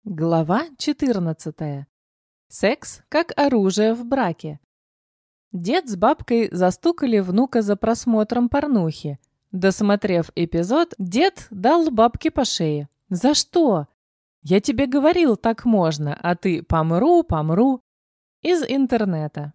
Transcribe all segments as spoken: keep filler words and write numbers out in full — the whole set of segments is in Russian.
Глава четырнадцатая. Секс как оружие в браке. Дед с бабкой застукали внука за просмотром порнухи. Досмотрев эпизод, дед дал бабке по шее. «За что?» «Я тебе говорил, так можно, а ты помру, помру». Из интернета.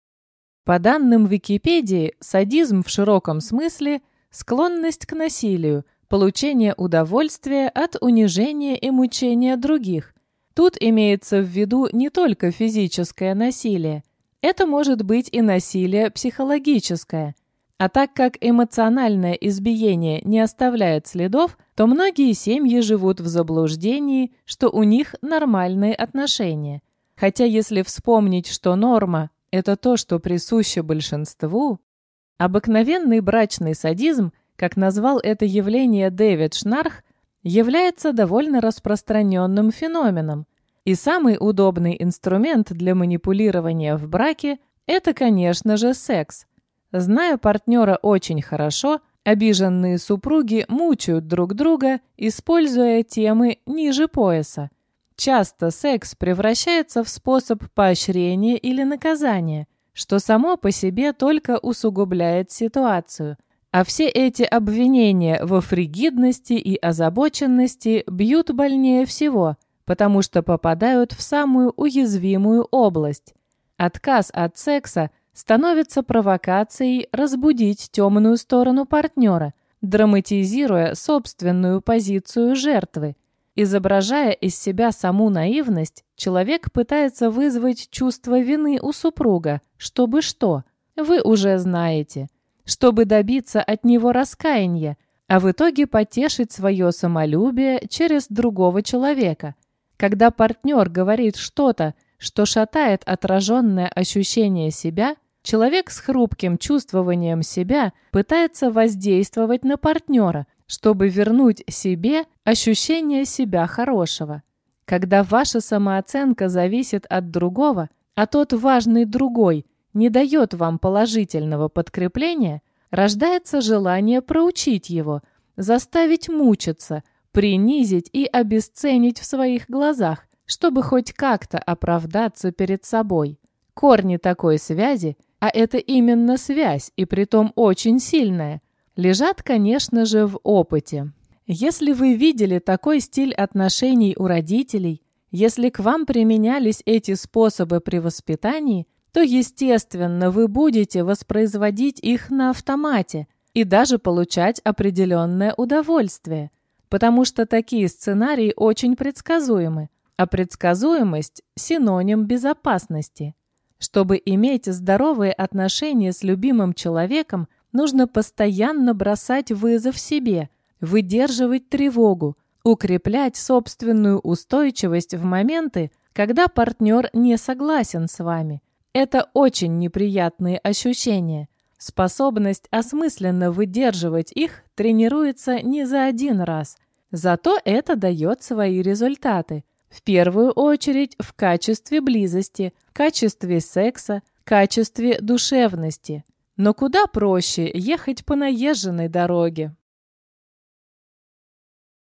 По данным Википедии, садизм в широком смысле – склонность к насилию, получение удовольствия от унижения и мучения других. Тут имеется в виду не только физическое насилие. Это может быть и насилие психологическое. А так как эмоциональное избиение не оставляет следов, то многие семьи живут в заблуждении, что у них нормальные отношения. Хотя если вспомнить, что норма – это то, что присуще большинству, обыкновенный брачный садизм, как назвал это явление Дэвид Шнарх, является довольно распространенным феноменом. И самый удобный инструмент для манипулирования в браке – это, конечно же, секс. Зная партнера очень хорошо, обиженные супруги мучают друг друга, используя темы ниже пояса. Часто секс превращается в способ поощрения или наказания, что само по себе только усугубляет ситуацию. А все эти обвинения во фригидности и озабоченности бьют больнее всего, потому что попадают в самую уязвимую область. Отказ от секса становится провокацией разбудить темную сторону партнера, драматизируя собственную позицию жертвы. Изображая из себя саму наивность, человек пытается вызвать чувство вины у супруга, чтобы что? Вы уже знаете. Чтобы добиться от него раскаяния, а в итоге потешить свое самолюбие через другого человека. Когда партнер говорит что-то, что шатает отраженное ощущение себя, человек с хрупким чувствованием себя пытается воздействовать на партнера, чтобы вернуть себе ощущение себя хорошего. Когда ваша самооценка зависит от другого, а тот важный другой не дает вам положительного подкрепления, рождается желание проучить его, заставить мучиться, принизить и обесценить в своих глазах, чтобы хоть как-то оправдаться перед собой. Корни такой связи, а это именно связь, и притом очень сильная, лежат, конечно же, в опыте. Если вы видели такой стиль отношений у родителей, если к вам применялись эти способы при воспитании, то, естественно, вы будете воспроизводить их на автомате и даже получать определенное удовольствие, потому что такие сценарии очень предсказуемы, а предсказуемость – синоним безопасности. Чтобы иметь здоровые отношения с любимым человеком, нужно постоянно бросать вызов себе, выдерживать тревогу, укреплять собственную устойчивость в моменты, когда партнер не согласен с вами. Это очень неприятные ощущения. Способность осмысленно выдерживать их тренируется не за один раз. Зато это дает свои результаты. В первую очередь в качестве близости, качестве секса, качестве душевности. Но куда проще ехать по наезженной дороге.